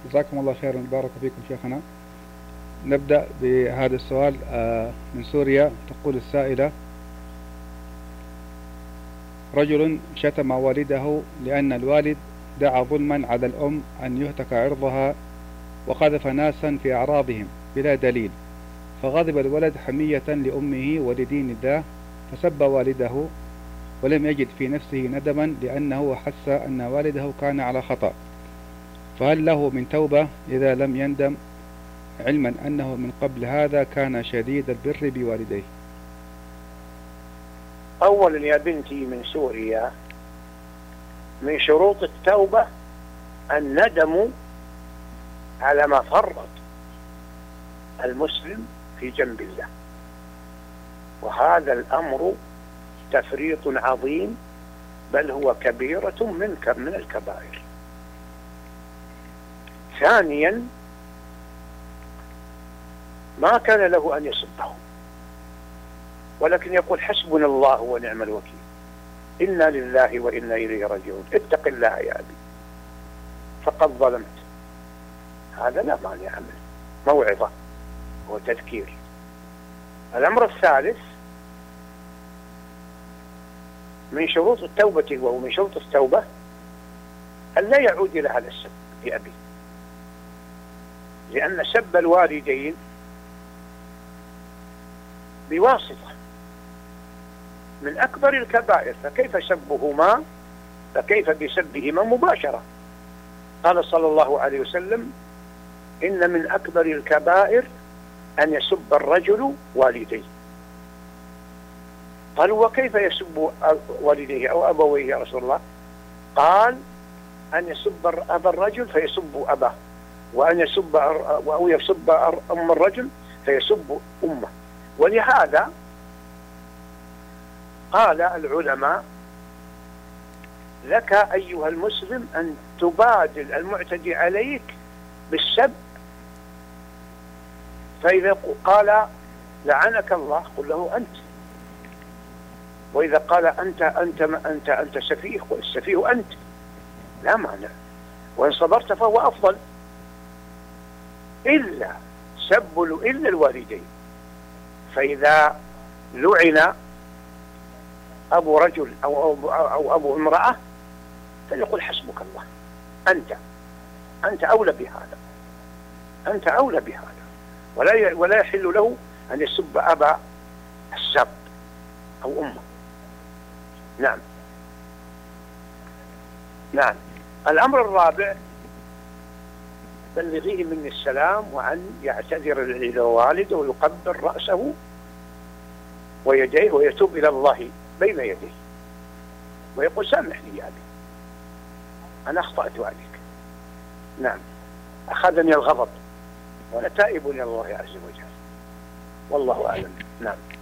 جزاكم الله خيرا، بارك فيكم شيخنا. نبدأ بهذا السؤال من سوريا. تقول السائلة: رجل شتم والده لأن الوالد دعا ظلما على الأم أن يهتك عرضها وقذف ناسا في أعراضهم بلا دليل، فغضب الولد حمية لأمه ولدين الله فسب والده، ولم يجد في نفسه ندما لأنه حس أن والده كان على خطأ، فهل له من توبة إذا لم يندم، علما أنه من قبل هذا كان شديد البر بوالديه؟ أولا يا بنتي من سوريا، من شروط التوبة الندم على ما فرط المسلم في جنب الله، وهذا الأمر تفريط عظيم، بل هو كبيرة من الكبائر. ثانيا، ما كان له أن يسبه، ولكن يقول حسبنا الله ونعم الوكيل، إنا لله وإنا إليه راجعون، اتق الله يا أبي فقد ظلمت. هذا لا مانع منه، موعظة وتذكير. الأمر الثالث من شروط التوبة، ومن شروط التوبة أن لا يعود إلى هذا السب لأبي، لأن سب الوالدين بواسطة من أكبر الكبائر، فكيف بسبهما مباشرة؟ قال صلى الله عليه وسلم: إن من أكبر الكبائر أن يسب الرجل والديه. قالوا: وكيف يسب والديه أو أبويه يا رسول الله؟ قال: أن يسب أبا الرجل فيسب أباه، وأن يسب أو يسب أم الرجل فيسب أمه. ولهذا قال العلماء: لك أيها المسلم أن تبادل المعتدي عليك بالسب، فإذا قال لعنك الله قل له أنت، وإذا قال أنت سفيه قل السفيه أنت، لا مانع، وإن صبرت فهو أفضل. إلا الوالدين، فإذا لعن أبو رجل أو أبو امرأة فليقل حسبك الله، أنت أولى بهذا، أنت أولى بهذا، ولا يحل له أن يسب أبا السب أو أمه. نعم. الأمر الرابع: بلغيه مني السلام، وأن يعتذر إلى والده ويقبل رأسه ويديه ويتوب إلى الله بين يديه ويقول: سامحني يا أبي، أنا أخطأت عليك. نعم، أخذني الغضب وأنا تائب إلى الله عز وجل، والله أعلم. نعم.